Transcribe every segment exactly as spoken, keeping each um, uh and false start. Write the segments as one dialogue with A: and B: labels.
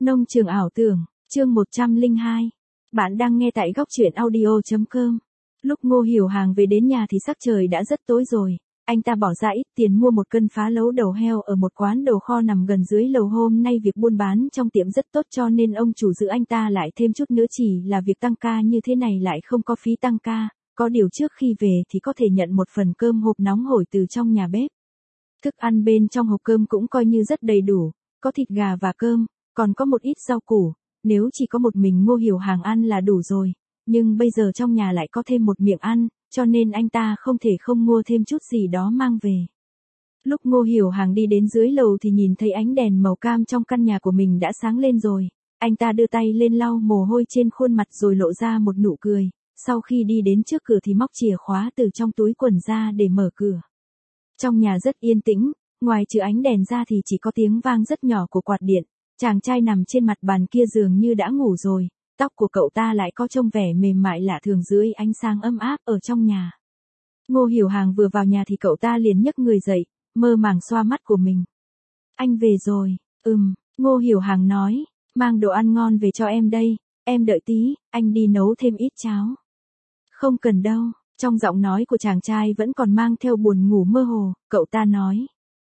A: Nông trường ảo tưởng, chương một trăm lẻ hai. Bạn đang nghe tại góc truyện audio.com. Lúc Ngô Hiểu Hàng về đến nhà thì sắc trời đã rất tối rồi. Anh ta bỏ ra ít tiền mua một cân phá lấu đầu heo ở một quán đồ kho nằm gần dưới lầu. Hôm nay việc buôn bán trong tiệm rất tốt cho nên ông chủ giữ anh ta lại thêm chút nữa, chỉ là việc tăng ca như thế này lại không có phí tăng ca. Có điều trước khi về thì có thể nhận một phần cơm hộp nóng hổi từ trong nhà bếp. Thức ăn bên trong hộp cơm cũng coi như rất đầy đủ, có thịt gà và cơm, còn có một ít rau củ. Nếu chỉ có một mình Ngô Hiểu Hàng ăn là đủ rồi, nhưng bây giờ trong nhà lại có thêm một miệng ăn, cho nên anh ta không thể không mua thêm chút gì đó mang về. Lúc Ngô Hiểu Hàng đi đến dưới lầu thì nhìn thấy ánh đèn màu cam trong căn nhà của mình đã sáng lên rồi. Anh ta đưa tay lên lau mồ hôi trên khuôn mặt rồi lộ ra một nụ cười. Sau khi đi đến trước cửa thì móc chìa khóa từ trong túi quần ra để mở cửa. Trong nhà rất yên tĩnh, ngoài trừ ánh đèn ra thì chỉ có tiếng vang rất nhỏ của quạt điện. Chàng trai nằm trên mặt bàn kia dường như đã ngủ rồi, tóc của cậu ta lại có trông vẻ mềm mại lạ thường dưới ánh sáng ấm áp ở trong nhà. Ngô Hiểu Hàng vừa vào nhà thì cậu ta liền nhấc người dậy, mơ màng xoa mắt của mình. Anh về rồi, ừm, Ngô Hiểu Hàng nói, mang đồ ăn ngon về cho em đây, em đợi tí, anh đi nấu thêm ít cháo. Không cần đâu, trong giọng nói của chàng trai vẫn còn mang theo buồn ngủ mơ hồ, cậu ta nói.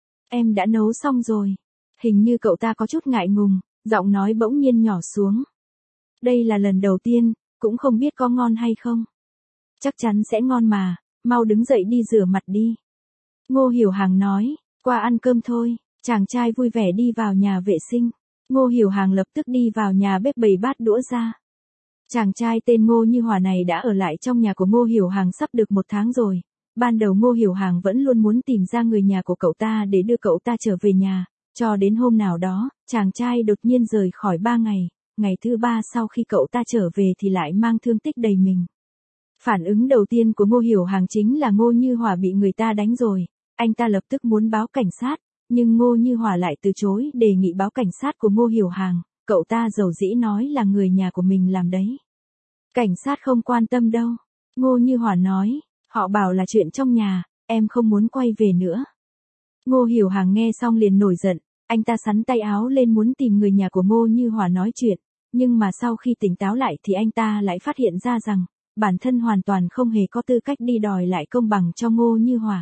A: Em đã nấu xong rồi. Hình như cậu ta có chút ngại ngùng, giọng nói bỗng nhiên nhỏ xuống. Đây là lần đầu tiên, cũng không biết có ngon hay không. Chắc chắn sẽ ngon mà, mau đứng dậy đi rửa mặt đi. Ngô Hiểu Hàng nói, qua ăn cơm thôi, chàng trai vui vẻ đi vào nhà vệ sinh. Ngô Hiểu Hàng lập tức đi vào nhà bếp bày bát đũa ra. Chàng trai tên Ngô Như Hòa này đã ở lại trong nhà của Ngô Hiểu Hàng sắp được một tháng rồi. Ban đầu Ngô Hiểu Hàng vẫn luôn muốn tìm ra người nhà của cậu ta để đưa cậu ta trở về nhà. Cho đến hôm nào đó, chàng trai đột nhiên rời khỏi ba ngày, ngày thứ ba sau khi cậu ta trở về thì lại mang thương tích đầy mình. Phản ứng đầu tiên của Ngô Hiểu Hàng chính là Ngô Như Hòa bị người ta đánh rồi, anh ta lập tức muốn báo cảnh sát, nhưng Ngô Như Hòa lại từ chối đề nghị báo cảnh sát của Ngô Hiểu Hàng, cậu ta dầu dĩ nói là người nhà của mình làm đấy. Cảnh sát không quan tâm đâu, Ngô Như Hòa nói, họ bảo là chuyện trong nhà, em không muốn quay về nữa. Ngô Hiểu Hàng nghe xong liền nổi giận. Anh ta xắn tay áo lên muốn tìm người nhà của Ngô Như Hòa nói chuyện, nhưng mà sau khi tỉnh táo lại thì anh ta lại phát hiện ra rằng, bản thân hoàn toàn không hề có tư cách đi đòi lại công bằng cho Ngô Như Hòa.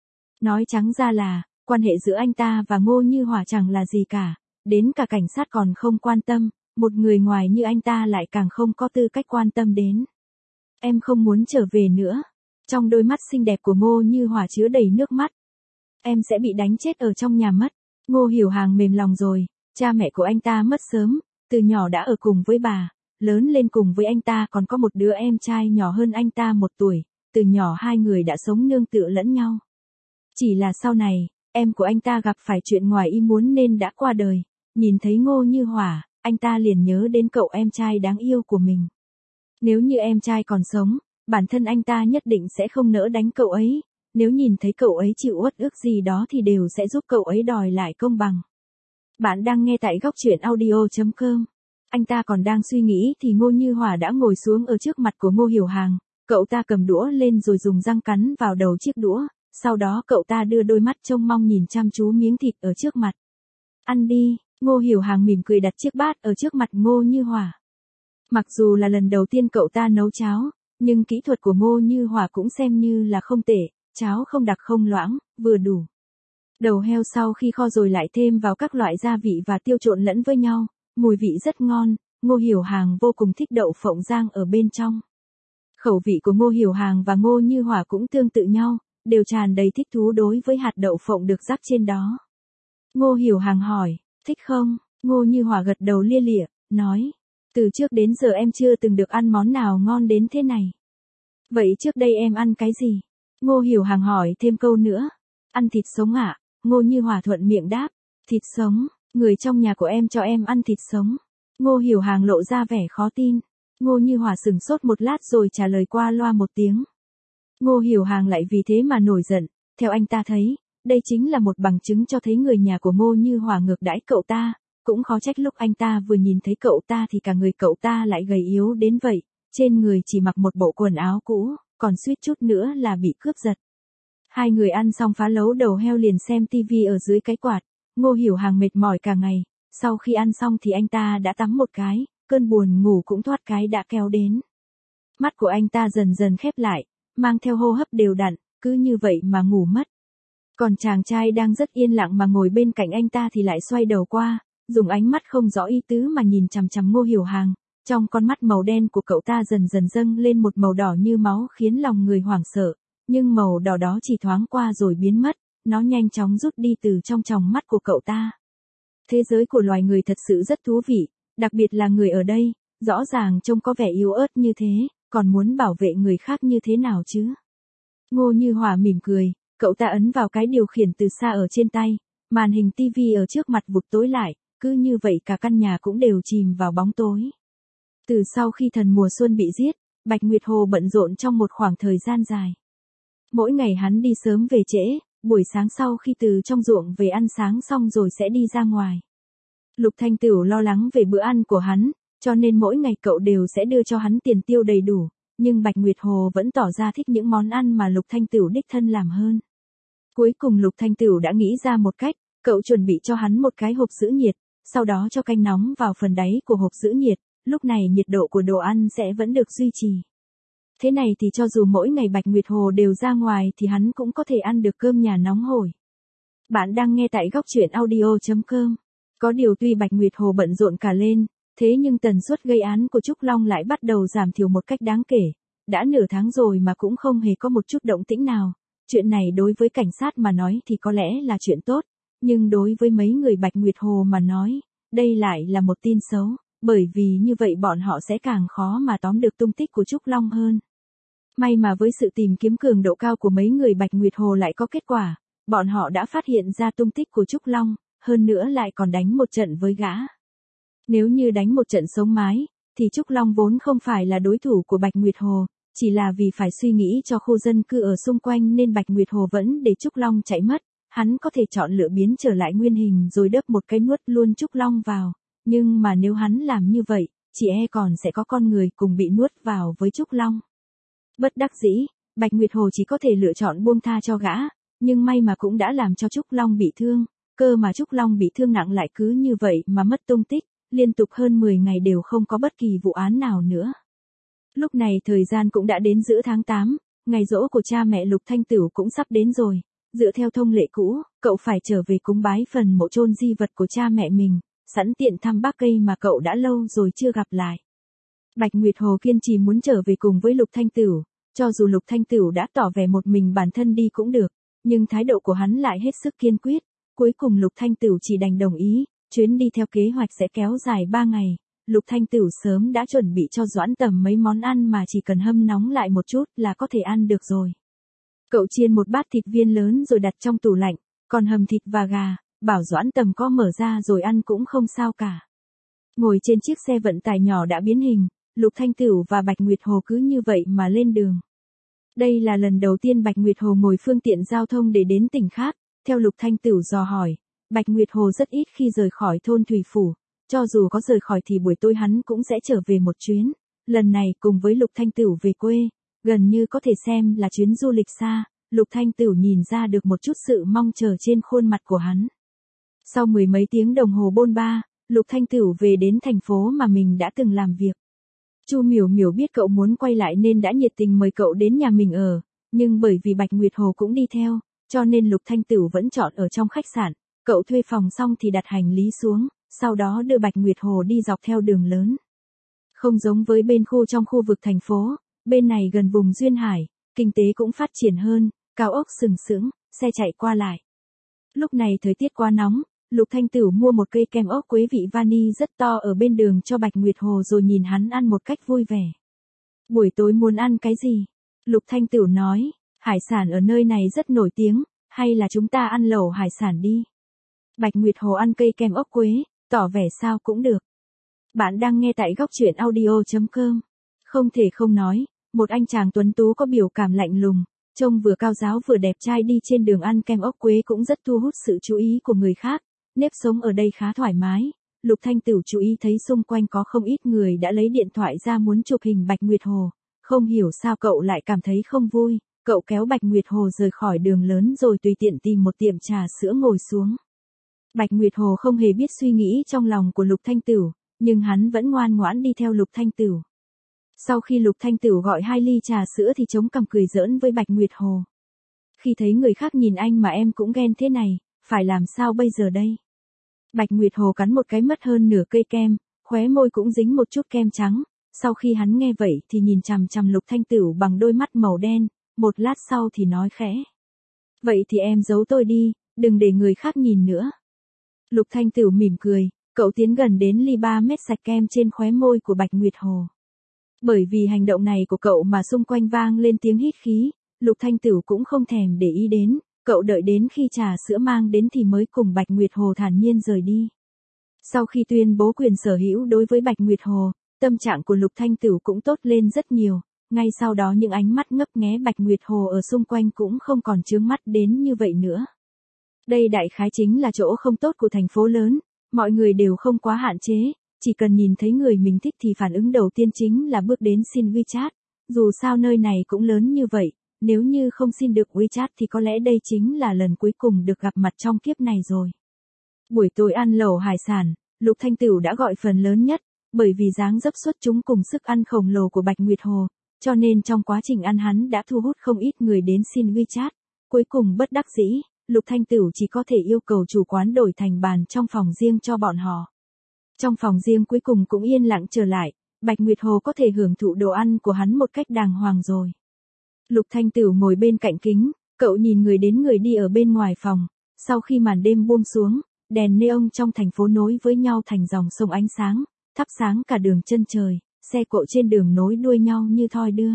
A: Nói trắng ra là, quan hệ giữa anh ta và Ngô Như Hòa chẳng là gì cả, đến cả cảnh sát còn không quan tâm, một người ngoài như anh ta lại càng không có tư cách quan tâm đến. Em không muốn trở về nữa. Trong đôi mắt xinh đẹp của Ngô Như Hòa chứa đầy nước mắt. Em sẽ bị đánh chết ở trong nhà mất. Ngô Hiểu Hàng mềm lòng rồi, cha mẹ của anh ta mất sớm, từ nhỏ đã ở cùng với bà, lớn lên cùng với anh ta còn có một đứa em trai nhỏ hơn anh ta một tuổi, từ nhỏ hai người đã sống nương tựa lẫn nhau. Chỉ là sau này, em của anh ta gặp phải chuyện ngoài ý muốn nên đã qua đời, nhìn thấy Ngô Như Hòa, anh ta liền nhớ đến cậu em trai đáng yêu của mình. Nếu như em trai còn sống, bản thân anh ta nhất định sẽ không nỡ đánh cậu ấy. Nếu nhìn thấy cậu ấy chịu uất ức gì đó thì đều sẽ giúp cậu ấy đòi lại công bằng. Bạn đang nghe tại góc truyện audio.com. Anh ta còn đang suy nghĩ thì Ngô Như Hòa đã ngồi xuống ở trước mặt của Ngô Hiểu Hàng. Cậu ta cầm đũa lên rồi dùng răng cắn vào đầu chiếc đũa. Sau đó cậu ta đưa đôi mắt trông mong nhìn chăm chú miếng thịt ở trước mặt. Ăn đi, Ngô Hiểu Hàng mỉm cười đặt chiếc bát ở trước mặt Ngô Như Hòa. Mặc dù là lần đầu tiên cậu ta nấu cháo, nhưng kỹ thuật của Ngô Như Hòa cũng xem như là không tệ. Cháo không đặc không loãng, vừa đủ. Đầu heo sau khi kho rồi lại thêm vào các loại gia vị và tiêu trộn lẫn với nhau, mùi vị rất ngon, Ngô Hiểu Hàng vô cùng thích đậu phộng rang ở bên trong. Khẩu vị của Ngô Hiểu Hàng và Ngô Như Hòa cũng tương tự nhau, đều tràn đầy thích thú đối với hạt đậu phộng được rắc trên đó. Ngô Hiểu Hàng hỏi, thích không? Ngô Như Hòa gật đầu lia lịa, nói, từ trước đến giờ em chưa từng được ăn món nào ngon đến thế này. Vậy trước đây em ăn cái gì? Ngô Hiểu Hàng hỏi thêm câu nữa. Ăn thịt sống ạ, à? Ngô Như Hòa thuận miệng đáp. Thịt sống, người trong nhà của em cho em ăn thịt sống. Ngô Hiểu Hàng lộ ra vẻ khó tin. Ngô Như Hòa sửng sốt một lát rồi trả lời qua loa một tiếng. Ngô Hiểu Hàng lại vì thế mà nổi giận. Theo anh ta thấy, đây chính là một bằng chứng cho thấy người nhà của Ngô Như Hòa ngược đãi cậu ta. Cũng khó trách lúc anh ta vừa nhìn thấy cậu ta thì cả người cậu ta lại gầy yếu đến vậy. Trên người chỉ mặc một bộ quần áo cũ, còn suýt chút nữa là bị cướp giật. Hai người ăn xong phá lấu đầu heo liền xem tivi ở dưới cái quạt. Ngô Hiểu Hàng mệt mỏi cả ngày, Sau khi ăn xong thì anh ta đã tắm một cái, cơn buồn ngủ cũng thoát cái đã kéo đến. Mắt của anh ta dần dần khép lại, mang theo hô hấp đều đặn, cứ như vậy mà ngủ mất. Còn chàng trai đang rất yên lặng mà ngồi bên cạnh anh ta thì lại xoay đầu qua, dùng ánh mắt không rõ ý tứ mà nhìn chằm chằm Ngô Hiểu Hàng. Trong con mắt màu đen của cậu ta dần dần dâng lên một màu đỏ như máu khiến lòng người hoảng sợ, nhưng màu đỏ đó chỉ thoáng qua rồi biến mất, nó nhanh chóng rút đi từ trong tròng mắt của cậu ta. Thế giới của loài người thật sự rất thú vị, đặc biệt là người ở đây, rõ ràng trông có vẻ yếu ớt như thế, còn muốn bảo vệ người khác như thế nào chứ? Ngô Như Hỏa mỉm cười, cậu ta ấn vào cái điều khiển từ xa ở trên tay, màn hình tivi ở trước mặt vụt tối lại, cứ như vậy cả căn nhà cũng đều chìm vào bóng tối. Từ sau khi thần mùa xuân bị giết, Bạch Nguyệt Hồ bận rộn trong một khoảng thời gian dài. Mỗi ngày hắn đi sớm về trễ, buổi sáng sau khi từ trong ruộng về ăn sáng xong rồi sẽ đi ra ngoài. Lục Thanh Tửu lo lắng về bữa ăn của hắn, cho nên mỗi ngày cậu đều sẽ đưa cho hắn tiền tiêu đầy đủ, nhưng Bạch Nguyệt Hồ vẫn tỏ ra thích những món ăn mà Lục Thanh Tửu đích thân làm hơn. Cuối cùng Lục Thanh Tửu đã nghĩ ra một cách, cậu chuẩn bị cho hắn một cái hộp giữ nhiệt, sau đó cho canh nóng vào phần đáy của hộp giữ nhiệt, lúc này nhiệt độ của đồ ăn sẽ vẫn được duy trì. Thế này thì cho dù mỗi ngày Bạch Nguyệt Hồ đều ra ngoài thì hắn cũng có thể ăn được cơm nhà nóng hổi. Bạn đang nghe tại góc truyện audio chấm com. Có điều tuy Bạch Nguyệt Hồ bận rộn cả lên, thế nhưng tần suất gây án của Trúc Long lại bắt đầu giảm thiểu một cách đáng kể. Đã nửa tháng rồi mà cũng không hề có một chút động tĩnh nào. Chuyện này đối với cảnh sát mà nói thì có lẽ là chuyện tốt, nhưng đối với mấy người Bạch Nguyệt Hồ mà nói, đây lại là một tin xấu, bởi vì như vậy bọn họ sẽ càng khó mà tóm được tung tích của Trúc Long hơn. May mà với sự tìm kiếm cường độ cao của mấy người Bạch Nguyệt Hồ lại có kết quả, bọn họ đã phát hiện ra tung tích của Trúc Long, hơn nữa lại còn đánh một trận với gã. Nếu như đánh một trận sống mái, thì Trúc Long vốn không phải là đối thủ của Bạch Nguyệt Hồ, chỉ là vì phải suy nghĩ cho khu dân cư ở xung quanh nên Bạch Nguyệt Hồ vẫn để Trúc Long chạy mất, hắn có thể chọn lựa biến trở lại nguyên hình rồi đớp một cái nuốt luôn Trúc Long vào, nhưng mà nếu hắn làm như vậy, chỉ e còn sẽ có con người cùng bị nuốt vào với Trúc Long. Bất đắc dĩ, Bạch Nguyệt Hồ chỉ có thể lựa chọn buông tha cho gã, nhưng may mà cũng đã làm cho Trúc Long bị thương, cơ mà Trúc Long bị thương nặng lại cứ như vậy mà mất tung tích, liên tục hơn mười ngày đều không có bất kỳ vụ án nào nữa. Lúc này thời gian cũng đã đến giữa tháng tám, ngày giỗ của cha mẹ Lục Thanh Tửu cũng sắp đến rồi, dựa theo thông lệ cũ, cậu phải trở về cúng bái phần mộ chôn di vật của cha mẹ mình, sẵn tiện thăm bác cây mà cậu đã lâu rồi chưa gặp lại. Bạch Nguyệt Hồ kiên trì muốn trở về cùng với Lục Thanh Tửu, cho dù Lục Thanh Tửu đã tỏ vẻ một mình bản thân đi cũng được, nhưng thái độ của hắn lại hết sức kiên quyết, cuối cùng Lục Thanh Tửu chỉ đành đồng ý, chuyến đi theo kế hoạch sẽ kéo dài ba ngày. Lục Thanh Tửu sớm đã chuẩn bị cho Doãn Tầm mấy món ăn mà chỉ cần hâm nóng lại một chút là có thể ăn được rồi. Cậu chiên một bát thịt viên lớn rồi đặt trong tủ lạnh, còn hầm thịt và gà, bảo Doãn Tầm có mở ra rồi ăn cũng không sao cả. Ngồi trên chiếc xe vận tải nhỏ đã biến hình, Lục Thanh Tửu và Bạch Nguyệt Hồ cứ như vậy mà lên đường. Đây là lần đầu tiên Bạch Nguyệt Hồ ngồi phương tiện giao thông để đến tỉnh khác, theo Lục Thanh Tửu dò hỏi, Bạch Nguyệt Hồ rất ít khi rời khỏi thôn Thủy Phủ. Cho dù có rời khỏi thì buổi tối hắn cũng sẽ trở về một chuyến, lần này cùng với Lục Thanh Tửu về quê, gần như có thể xem là chuyến du lịch xa, Lục Thanh Tửu nhìn ra được một chút sự mong chờ trên khuôn mặt của hắn. Sau mười mấy tiếng đồng hồ bôn ba, Lục Thanh Tửu về đến thành phố mà mình đã từng làm việc. Chu Miểu Miểu biết cậu muốn quay lại nên đã nhiệt tình mời cậu đến nhà mình ở, nhưng bởi vì Bạch Nguyệt Hồ cũng đi theo, cho nên Lục Thanh Tửu vẫn chọn ở trong khách sạn, cậu thuê phòng xong thì đặt hành lý xuống. Sau đó đưa Bạch Nguyệt Hồ đi dọc theo đường lớn. Không giống với bên khu trong khu vực thành phố, bên này gần vùng duyên hải, kinh tế cũng phát triển hơn, cao ốc sừng sững, xe chạy qua lại. Lúc này thời tiết quá nóng, Lục Thanh Tửu mua một cây kem ốc quế vị vani rất to ở bên đường cho Bạch Nguyệt Hồ rồi nhìn hắn ăn một cách vui vẻ. Buổi tối muốn ăn cái gì? Lục Thanh Tửu nói, hải sản ở nơi này rất nổi tiếng, hay là chúng ta ăn lẩu hải sản đi. Bạch Nguyệt Hồ ăn cây kem ốc quế, tỏ vẻ sao cũng được. Bạn đang nghe tại góc truyện audio chấm com. Không thể không nói, một anh chàng tuấn tú có biểu cảm lạnh lùng, trông vừa cao giáo vừa đẹp trai đi trên đường ăn kem ốc quế cũng rất thu hút sự chú ý của người khác. Nếp sống ở đây khá thoải mái, Lục Thanh Tửu chú ý thấy xung quanh có không ít người đã lấy điện thoại ra muốn chụp hình Bạch Nguyệt Hồ. Không hiểu sao cậu lại cảm thấy không vui, cậu kéo Bạch Nguyệt Hồ rời khỏi đường lớn rồi tùy tiện tìm một tiệm trà sữa ngồi xuống. Bạch Nguyệt Hồ không hề biết suy nghĩ trong lòng của Lục Thanh Tửu, nhưng hắn vẫn ngoan ngoãn đi theo Lục Thanh Tửu. Sau khi Lục Thanh Tửu gọi hai ly trà sữa thì chống cằm cười giỡn với Bạch Nguyệt Hồ. Khi thấy người khác nhìn anh mà em cũng ghen thế này, phải làm sao bây giờ đây? Bạch Nguyệt Hồ cắn một cái mất hơn nửa cây kem, khóe môi cũng dính một chút kem trắng. Sau khi hắn nghe vậy thì nhìn chằm chằm Lục Thanh Tửu bằng đôi mắt màu đen, một lát sau thì nói khẽ. Vậy thì em giấu tôi đi, đừng để người khác nhìn nữa. Lục Thanh Tửu mỉm cười, cậu tiến gần đến ly ba mét sạch kem trên khóe môi của Bạch Nguyệt Hồ. Bởi vì hành động này của cậu mà xung quanh vang lên tiếng hít khí, Lục Thanh Tửu cũng không thèm để ý đến, cậu đợi đến khi trà sữa mang đến thì mới cùng Bạch Nguyệt Hồ thản nhiên rời đi. Sau khi tuyên bố quyền sở hữu đối với Bạch Nguyệt Hồ, tâm trạng của Lục Thanh Tửu cũng tốt lên rất nhiều, ngay sau đó những ánh mắt ngấp nghé Bạch Nguyệt Hồ ở xung quanh cũng không còn chướng mắt đến như vậy nữa. Đây đại khái chính là chỗ không tốt của thành phố lớn, mọi người đều không quá hạn chế, chỉ cần nhìn thấy người mình thích thì phản ứng đầu tiên chính là bước đến xin WeChat, dù sao nơi này cũng lớn như vậy, nếu như không xin được WeChat thì có lẽ đây chính là lần cuối cùng được gặp mặt trong kiếp này rồi. Buổi tối ăn lẩu hải sản, Lục Thanh Tửu đã gọi phần lớn nhất, bởi vì dáng dấp xuất chúng cùng sức ăn khổng lồ của Bạch Nguyệt Hồ, cho nên trong quá trình ăn hắn đã thu hút không ít người đến xin WeChat. Cuối cùng bất đắc dĩ, Lục Thanh Tửu chỉ có thể yêu cầu chủ quán đổi thành bàn trong phòng riêng cho bọn họ. Trong phòng riêng cuối cùng cũng yên lặng trở lại, Bạch Nguyệt Hồ có thể hưởng thụ đồ ăn của hắn một cách đàng hoàng rồi. Lục Thanh Tửu ngồi bên cạnh kính, cậu nhìn người đến người đi ở bên ngoài phòng, sau khi màn đêm buông xuống, đèn neon trong thành phố nối với nhau thành dòng sông ánh sáng, thắp sáng cả đường chân trời, xe cộ trên đường nối đuôi nhau như thoi đưa.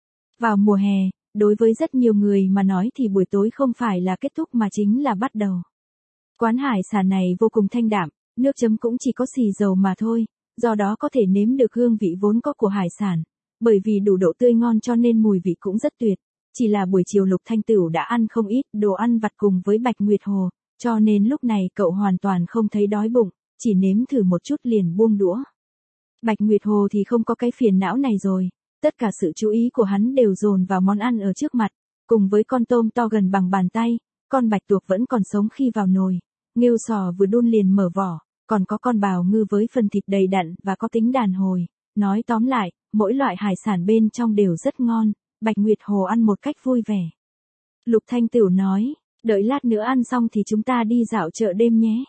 A: Vào mùa hè, đối với rất nhiều người mà nói thì buổi tối không phải là kết thúc mà chính là bắt đầu. Quán hải sản này vô cùng thanh đạm, nước chấm cũng chỉ có xì dầu mà thôi, do đó có thể nếm được hương vị vốn có của hải sản. Bởi vì đủ độ tươi ngon cho nên mùi vị cũng rất tuyệt. Chỉ là buổi chiều Lục Thanh Tửu đã ăn không ít đồ ăn vặt cùng với Bạch Nguyệt Hồ, cho nên lúc này cậu hoàn toàn không thấy đói bụng, chỉ nếm thử một chút liền buông đũa. Bạch Nguyệt Hồ thì không có cái phiền não này rồi, tất cả sự chú ý của hắn đều dồn vào món ăn ở trước mặt, cùng với con tôm to gần bằng bàn tay, con bạch tuộc vẫn còn sống khi vào nồi, nghêu sò vừa đun liền mở vỏ, còn có con bào ngư với phần thịt đầy đặn và có tính đàn hồi. Nói tóm lại, mỗi loại hải sản bên trong đều rất ngon, Bạch Nguyệt Hồ ăn một cách vui vẻ. Lục Thanh Tửu nói, đợi lát nữa ăn xong thì chúng ta đi dạo chợ đêm nhé.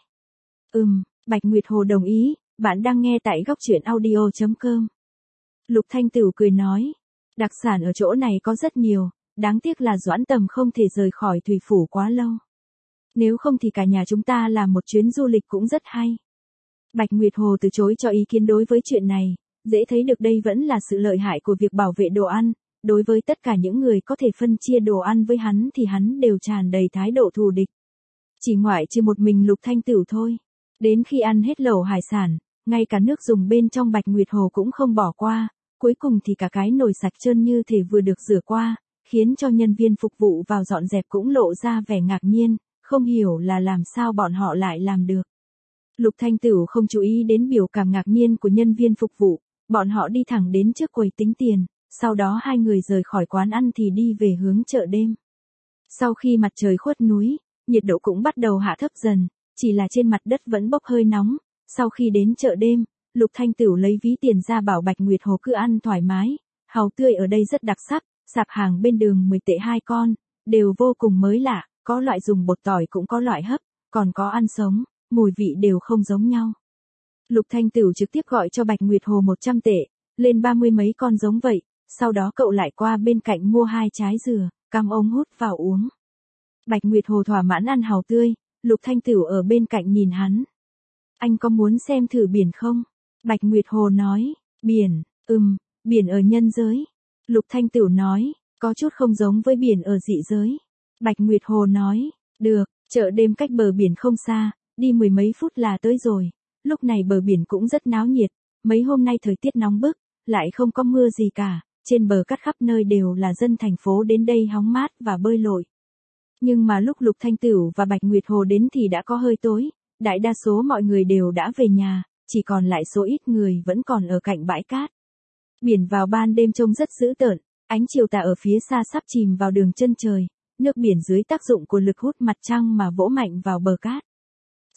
A: Ừm, Bạch Nguyệt Hồ đồng ý, bạn đang nghe tại góc truyện audio chấm com. Lục Thanh Tửu cười nói, đặc sản ở chỗ này có rất nhiều, đáng tiếc là Doãn Tầm không thể rời khỏi Thủy Phủ quá lâu. Nếu không thì cả nhà chúng ta làm một chuyến du lịch cũng rất hay. Bạch Nguyệt Hồ từ chối cho ý kiến đối với chuyện này. Dễ thấy được đây vẫn là sự lợi hại của việc bảo vệ đồ ăn, đối với tất cả những người có thể phân chia đồ ăn với hắn thì hắn đều tràn đầy thái độ thù địch. Chỉ ngoại trừ một mình Lục Thanh Tửu thôi. Đến khi ăn hết lẩu hải sản, ngay cả nước dùng bên trong Bạch Nguyệt Hồ cũng không bỏ qua, cuối cùng thì cả cái nồi sạch trơn như thể vừa được rửa qua, khiến cho nhân viên phục vụ vào dọn dẹp cũng lộ ra vẻ ngạc nhiên, không hiểu là làm sao bọn họ lại làm được. Lục Thanh Tửu không chú ý đến biểu cảm ngạc nhiên của nhân viên phục vụ. Bọn họ đi thẳng đến trước quầy tính tiền, sau đó hai người rời khỏi quán ăn thì đi về hướng chợ đêm. Sau khi mặt trời khuất núi, nhiệt độ cũng bắt đầu hạ thấp dần, chỉ là trên mặt đất vẫn bốc hơi nóng. Sau khi đến chợ đêm, Lục Thanh Tửu lấy ví tiền ra bảo Bạch Nguyệt Hồ cứ ăn thoải mái, hàu tươi ở đây rất đặc sắc, sạp hàng bên đường mười tệ hai con, đều vô cùng mới lạ, có loại dùng bột tỏi cũng có loại hấp, còn có ăn sống, mùi vị đều không giống nhau. Lục Thanh Tửu trực tiếp gọi cho Bạch Nguyệt Hồ một trăm tệ, lên ba mươi mấy con giống vậy, sau đó cậu lại qua bên cạnh mua hai trái dừa, cam ống hút vào uống. Bạch Nguyệt Hồ thỏa mãn ăn hàu tươi, Lục Thanh Tửu ở bên cạnh nhìn hắn. Anh có muốn xem thử biển không? Bạch Nguyệt Hồ nói, biển, ừm, biển ở nhân giới. Lục Thanh Tửu nói, có chút không giống với biển ở dị giới. Bạch Nguyệt Hồ nói, được, chợ đêm cách bờ biển không xa, đi mười mấy phút là tới rồi. Lúc này bờ biển cũng rất náo nhiệt, mấy hôm nay thời tiết nóng bức, lại không có mưa gì cả, trên bờ cát khắp nơi đều là dân thành phố đến đây hóng mát và bơi lội. Nhưng mà lúc Lục Thanh Tửu và Bạch Nguyệt Hồ đến thì đã có hơi tối, đại đa số mọi người đều đã về nhà, chỉ còn lại số ít người vẫn còn ở cạnh bãi cát. Biển vào ban đêm trông rất dữ tợn, ánh chiều tà ở phía xa sắp chìm vào đường chân trời, nước biển dưới tác dụng của lực hút mặt trăng mà vỗ mạnh vào bờ cát.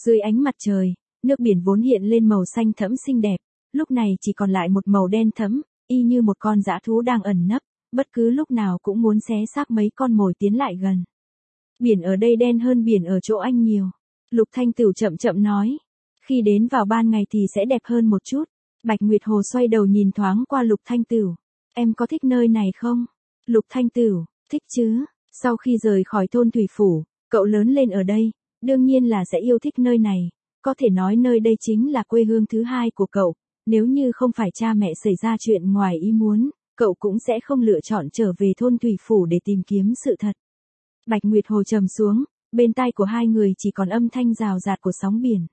A: Dưới ánh mặt trời, nước biển vốn hiện lên màu xanh thẫm xinh đẹp, lúc này chỉ còn lại một màu đen thẫm, y như một con dã thú đang ẩn nấp, bất cứ lúc nào cũng muốn xé xác mấy con mồi tiến lại gần. Biển ở đây đen hơn biển ở chỗ anh nhiều. Lục Thanh Tửu chậm chậm nói. Khi đến vào ban ngày thì sẽ đẹp hơn một chút. Bạch Nguyệt Hồ xoay đầu nhìn thoáng qua Lục Thanh Tửu. Em có thích nơi này không? Lục Thanh Tửu, thích chứ. Sau khi rời khỏi thôn Thủy Phủ, cậu lớn lên ở đây, đương nhiên là sẽ yêu thích nơi này. Có thể nói nơi đây chính là quê hương thứ hai của cậu. Nếu như không phải cha mẹ xảy ra chuyện ngoài ý muốn, cậu cũng sẽ không lựa chọn trở về thôn Thủy Phủ để tìm kiếm sự thật. Bạch Nguyệt Hồ trầm xuống, bên tai của hai người chỉ còn âm thanh rào rạt của sóng biển.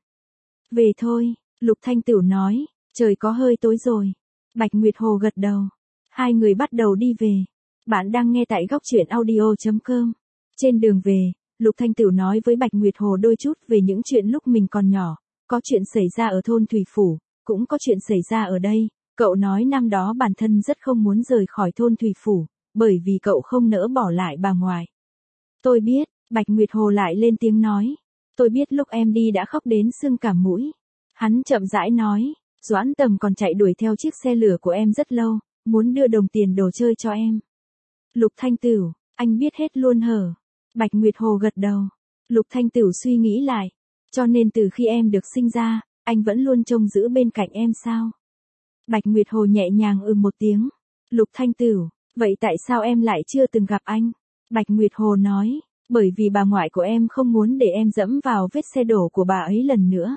A: Về thôi, Lục Thanh Tửu nói, trời có hơi tối rồi. Bạch Nguyệt Hồ gật đầu. Hai người bắt đầu đi về. Bạn đang nghe tại góc truyện audio chấm com. Trên đường về, Lục Thanh Tửu nói với Bạch Nguyệt Hồ đôi chút về những chuyện lúc mình còn nhỏ. Có chuyện xảy ra ở thôn Thủy Phủ, cũng có chuyện xảy ra ở đây. Cậu nói năm đó bản thân rất không muốn rời khỏi thôn Thủy Phủ, bởi vì cậu không nỡ bỏ lại bà ngoại. Tôi biết, Bạch Nguyệt Hồ lại lên tiếng nói. Tôi biết lúc em đi đã khóc đến sưng cả mũi. Hắn chậm rãi nói, Doãn Tầm còn chạy đuổi theo chiếc xe lửa của em rất lâu, muốn đưa đồng tiền đồ chơi cho em. Lục Thanh Tửu, anh biết hết luôn hở? Bạch Nguyệt Hồ gật đầu. Lục Thanh Tửu suy nghĩ lại. Cho nên từ khi em được sinh ra, anh vẫn luôn trông giữ bên cạnh em sao? Bạch Nguyệt Hồ nhẹ nhàng ừ một tiếng. Lục Thanh Tửu, vậy tại sao em lại chưa từng gặp anh? Bạch Nguyệt Hồ nói, bởi vì bà ngoại của em không muốn để em dẫm vào vết xe đổ của bà ấy lần nữa.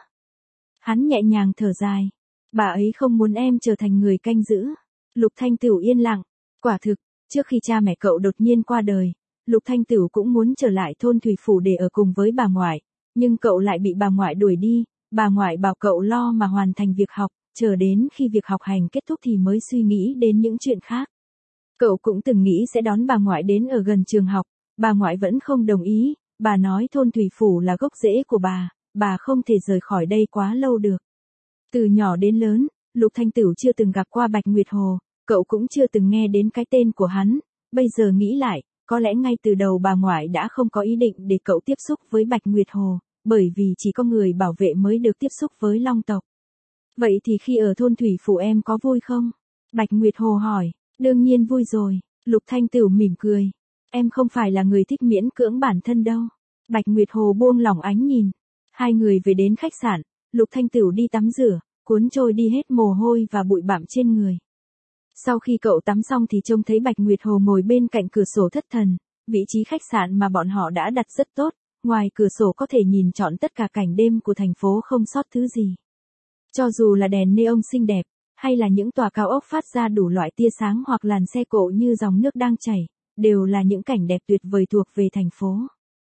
A: Hắn nhẹ nhàng thở dài. Bà ấy không muốn em trở thành người canh giữ. Lục Thanh Tửu yên lặng. Quả thực, trước khi cha mẹ cậu đột nhiên qua đời, Lục Thanh Tửu cũng muốn trở lại thôn Thủy Phủ để ở cùng với bà ngoại. Nhưng cậu lại bị bà ngoại đuổi đi. Bà ngoại bảo cậu lo mà hoàn thành việc học, chờ đến khi việc học hành kết thúc thì mới suy nghĩ đến những chuyện khác. Cậu cũng từng nghĩ sẽ đón bà ngoại đến ở gần trường học, bà ngoại vẫn không đồng ý, bà nói thôn Thủy Phủ là gốc rễ của bà, bà không thể rời khỏi đây quá lâu được. Từ nhỏ đến lớn, Lục Thanh Tửu chưa từng gặp qua Bạch Nguyệt Hồ, cậu cũng chưa từng nghe đến cái tên của hắn, bây giờ nghĩ lại, có lẽ ngay từ đầu bà ngoại đã không có ý định để cậu tiếp xúc với Bạch Nguyệt Hồ, bởi vì chỉ có người bảo vệ mới được tiếp xúc với Long tộc. Vậy thì khi ở thôn Thủy Phủ em có vui không? Bạch Nguyệt Hồ hỏi. Đương nhiên vui rồi, Lục Thanh Tửu mỉm cười. Em không phải là người thích miễn cưỡng bản thân đâu. Bạch Nguyệt Hồ buông lỏng ánh nhìn. Hai người về đến khách sạn, Lục Thanh Tửu đi tắm rửa, cuốn trôi đi hết mồ hôi và bụi bặm trên người. Sau khi cậu tắm xong thì trông thấy Bạch Nguyệt Hồ ngồi bên cạnh cửa sổ thất thần, vị trí khách sạn mà bọn họ đã đặt rất tốt, ngoài cửa sổ có thể nhìn trọn tất cả cảnh đêm của thành phố không sót thứ gì. Cho dù là đèn neon xinh đẹp, hay là những tòa cao ốc phát ra đủ loại tia sáng hoặc làn xe cộ như dòng nước đang chảy, đều là những cảnh đẹp tuyệt vời thuộc về thành phố.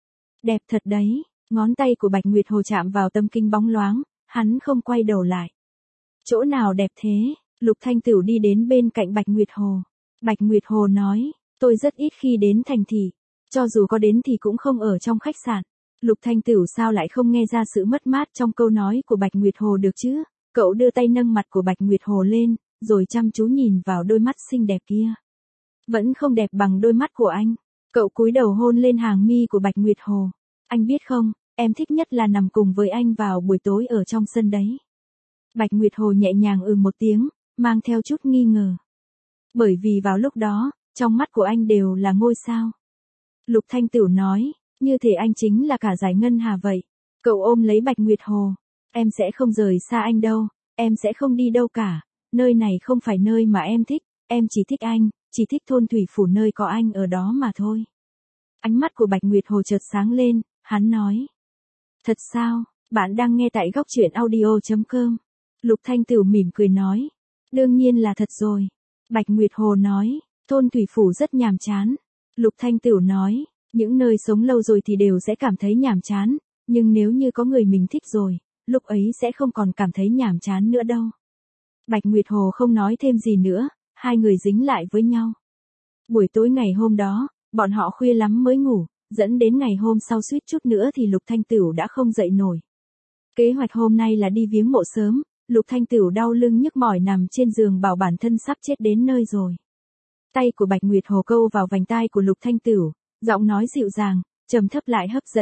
A: Đẹp thật đấy, ngón tay của Bạch Nguyệt Hồ chạm vào tấm kính bóng loáng, hắn không quay đầu lại. Chỗ nào đẹp thế? Lục Thanh Tửu đi đến bên cạnh Bạch Nguyệt Hồ. Bạch Nguyệt Hồ nói, tôi rất ít khi đến thành thị, cho dù có đến thì cũng không ở trong khách sạn. Lục Thanh Tửu sao lại không nghe ra sự mất mát trong câu nói của Bạch Nguyệt Hồ được chứ? Cậu đưa tay nâng mặt của Bạch Nguyệt Hồ lên, rồi chăm chú nhìn vào đôi mắt xinh đẹp kia. Vẫn không đẹp bằng đôi mắt của anh. Cậu cúi đầu hôn lên hàng mi của Bạch Nguyệt Hồ. Anh biết không, em thích nhất là nằm cùng với anh vào buổi tối ở trong sân đấy. Bạch Nguyệt Hồ nhẹ nhàng ừ một tiếng, mang theo chút nghi ngờ. Bởi vì vào lúc đó, trong mắt của anh đều là ngôi sao. Lục Thanh Tửu nói, như thể anh chính là cả dải ngân hà vậy. Cậu ôm lấy Bạch Nguyệt Hồ. Em sẽ không rời xa anh đâu, em sẽ không đi đâu cả. Nơi này không phải nơi mà em thích, em chỉ thích anh, chỉ thích thôn Thủy Phủ nơi có anh ở đó mà thôi. Ánh mắt của Bạch Nguyệt Hồ chợt sáng lên, hắn nói. Thật sao, bạn đang nghe tại góc truyện audio chấm com. Lục Thanh Tửu mỉm cười nói. Đương nhiên là thật rồi. Bạch Nguyệt Hồ nói, thôn Thủy Phủ rất nhàm chán. Lục Thanh Tửu nói, những nơi sống lâu rồi thì đều sẽ cảm thấy nhàm chán, nhưng nếu như có người mình thích rồi, lúc ấy sẽ không còn cảm thấy nhàm chán nữa đâu. Bạch Nguyệt Hồ không nói thêm gì nữa, hai người dính lại với nhau. Buổi tối ngày hôm đó, bọn họ khuya lắm mới ngủ, dẫn đến ngày hôm sau suýt chút nữa thì Lục Thanh Tửu đã không dậy nổi. Kế hoạch hôm nay là đi viếng mộ sớm, Lục Thanh Tửu đau lưng nhức mỏi nằm trên giường bảo bản thân sắp chết đến nơi rồi. Tay của Bạch Nguyệt Hồ câu vào vành tai của Lục Thanh Tửu, giọng nói dịu dàng, trầm thấp lại hấp dẫn,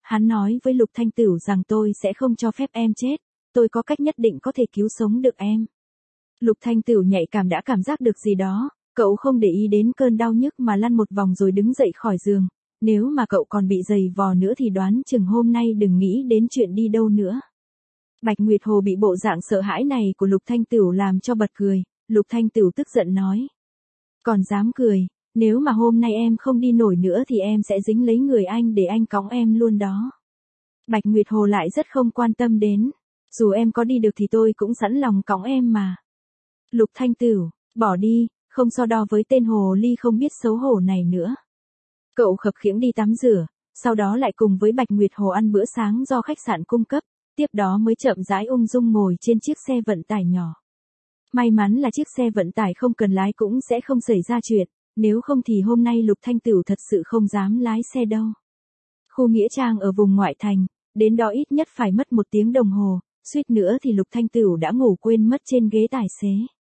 A: hắn nói với Lục Thanh Tửu rằng tôi sẽ không cho phép em chết, tôi có cách nhất định có thể cứu sống được em. Lục Thanh Tửu nhạy cảm đã cảm giác được gì đó, cậu không để ý đến cơn đau nhức mà lăn một vòng rồi đứng dậy khỏi giường, nếu mà cậu còn bị giày vò nữa thì đoán chừng hôm nay đừng nghĩ đến chuyện đi đâu nữa. Bạch Nguyệt Hồ bị bộ dạng sợ hãi này của Lục Thanh Tửu làm cho bật cười, Lục Thanh Tửu tức giận nói. Còn dám cười, nếu mà hôm nay em không đi nổi nữa thì em sẽ dính lấy người anh để anh cõng em luôn đó. Bạch Nguyệt Hồ lại rất không quan tâm đến, dù em có đi được thì tôi cũng sẵn lòng cõng em mà. Lục Thanh Tửu, bỏ đi, không so đo với tên hồ ly không biết xấu hổ này nữa. Cậu khập khiễng đi tắm rửa, sau đó lại cùng với Bạch Nguyệt Hồ ăn bữa sáng do khách sạn cung cấp, tiếp đó mới chậm rãi ung dung ngồi trên chiếc xe vận tải nhỏ. May mắn là chiếc xe vận tải không cần lái cũng sẽ không xảy ra chuyện, nếu không thì hôm nay Lục Thanh Tửu thật sự không dám lái xe đâu. Khu Nghĩa Trang ở vùng ngoại thành, đến đó ít nhất phải mất một tiếng đồng hồ, suýt nữa thì Lục Thanh Tửu đã ngủ quên mất trên ghế tài xế.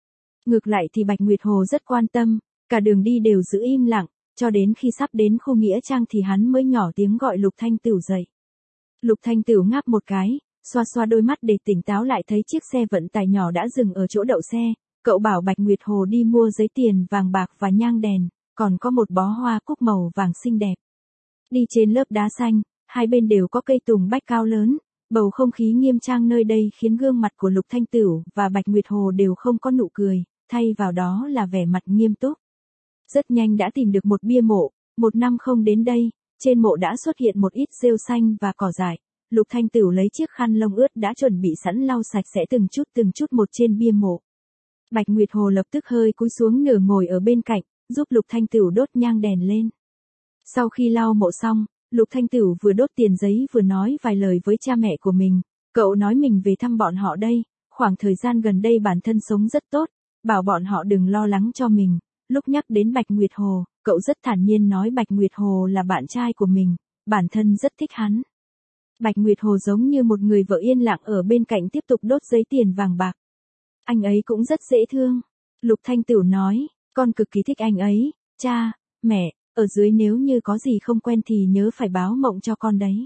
A: Ngược lại thì Bạch Nguyệt Hồ rất quan tâm, cả đường đi đều giữ im lặng, cho đến khi sắp đến khu Nghĩa Trang thì hắn mới nhỏ tiếng gọi Lục Thanh Tửu dậy. Lục Thanh Tửu ngáp một cái, xoa xoa đôi mắt để tỉnh táo lại thấy chiếc xe vận tải nhỏ đã dừng ở chỗ đậu xe, cậu bảo Bạch Nguyệt Hồ đi mua giấy tiền vàng bạc và nhang đèn, còn có một bó hoa cúc màu vàng xinh đẹp. Đi trên lớp đá xanh, hai bên đều có cây tùng bách cao lớn, bầu không khí nghiêm trang nơi đây khiến gương mặt của Lục Thanh Tửu và Bạch Nguyệt Hồ đều không có nụ cười, thay vào đó là vẻ mặt nghiêm túc. Rất nhanh đã tìm được một bia mộ, một năm không đến đây, trên mộ đã xuất hiện một ít rêu xanh và cỏ dại. Lục Thanh Tửu lấy chiếc khăn lông ướt đã chuẩn bị sẵn lau sạch sẽ từng chút từng chút một trên bia mộ. Bạch Nguyệt Hồ lập tức hơi cúi xuống nửa ngồi ở bên cạnh, giúp Lục Thanh Tửu đốt nhang đèn lên. Sau khi lau mộ xong, Lục Thanh Tửu vừa đốt tiền giấy vừa nói vài lời với cha mẹ của mình, cậu nói mình về thăm bọn họ đây, khoảng thời gian gần đây bản thân sống rất tốt, bảo bọn họ đừng lo lắng cho mình. Lúc nhắc đến Bạch Nguyệt Hồ, cậu rất thản nhiên nói Bạch Nguyệt Hồ là bạn trai của mình, bản thân rất thích hắn. Bạch Nguyệt Hồ giống như một người vợ yên lặng ở bên cạnh tiếp tục đốt giấy tiền vàng bạc. Anh ấy cũng rất dễ thương. Lục Thanh Tửu nói, con cực kỳ thích anh ấy, cha, mẹ, ở dưới nếu như có gì không quen thì nhớ phải báo mộng cho con đấy.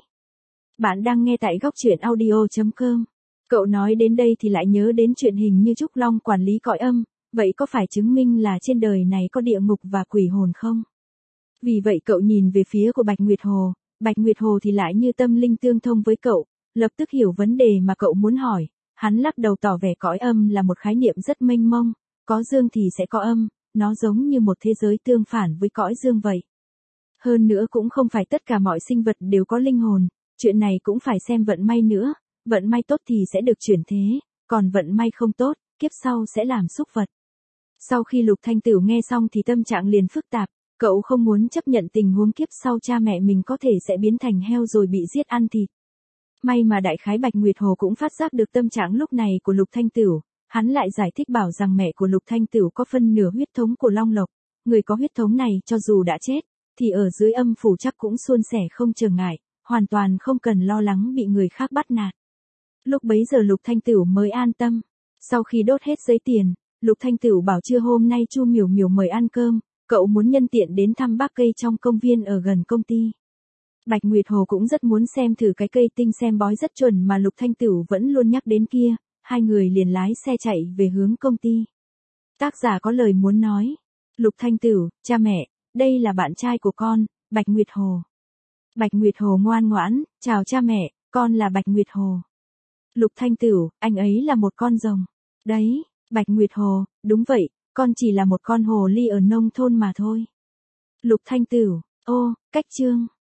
A: Bạn đang nghe tại góc truyện audio chấm com. Cậu nói đến đây thì lại nhớ đến chuyện hình như Trúc Long quản lý cõi âm, vậy có phải chứng minh là trên đời này có địa ngục và quỷ hồn không? Vì vậy cậu nhìn về phía của Bạch Nguyệt Hồ, Bạch Nguyệt Hồ thì lại như tâm linh tương thông với cậu, lập tức hiểu vấn đề mà cậu muốn hỏi, hắn lắc đầu tỏ vẻ cõi âm là một khái niệm rất mênh mông, có dương thì sẽ có âm, nó giống như một thế giới tương phản với cõi dương vậy. Hơn nữa cũng không phải tất cả mọi sinh vật đều có linh hồn, chuyện này cũng phải xem vận may nữa, vận may tốt thì sẽ được chuyển thế, còn vận may không tốt, kiếp sau sẽ làm súc vật. Sau khi Lục Thanh Tửu nghe xong thì tâm trạng liền phức tạp, cậu không muốn chấp nhận tình huống kiếp sau cha mẹ mình có thể sẽ biến thành heo rồi bị giết ăn thịt. May mà đại khái Bạch Nguyệt Hồ cũng phát giác được tâm trạng lúc này của Lục Thanh Tửu, hắn lại giải thích bảo rằng mẹ của Lục Thanh Tửu có phân nửa huyết thống của Long Lộc, người có huyết thống này cho dù đã chết, thì ở dưới âm phủ chắc cũng suôn sẻ không trở ngại, hoàn toàn không cần lo lắng bị người khác bắt nạt. Lúc bấy giờ Lục Thanh Tửu mới an tâm, sau khi đốt hết giấy tiền, Lục Thanh Tửu bảo trưa hôm nay Chu Miểu Miểu mời ăn cơm, cậu muốn nhân tiện đến thăm bác cây trong công viên ở gần công ty. Bạch Nguyệt Hồ cũng rất muốn xem thử cái cây tinh xem bói rất chuẩn mà Lục Thanh Tửu vẫn luôn nhắc đến kia, hai người liền lái xe chạy về hướng công ty. Tác giả có lời muốn nói, Lục Thanh Tửu, cha mẹ, đây là bạn trai của con, Bạch Nguyệt Hồ. Bạch Nguyệt Hồ ngoan ngoãn, chào cha mẹ, con là Bạch Nguyệt Hồ. Lục Thanh Tửu, anh ấy là một con rồng. Đấy, Bạch Nguyệt Hồ, đúng vậy, con chỉ là một con hồ ly ở nông thôn mà thôi. Lục Thanh Tửu, ô, cách chương.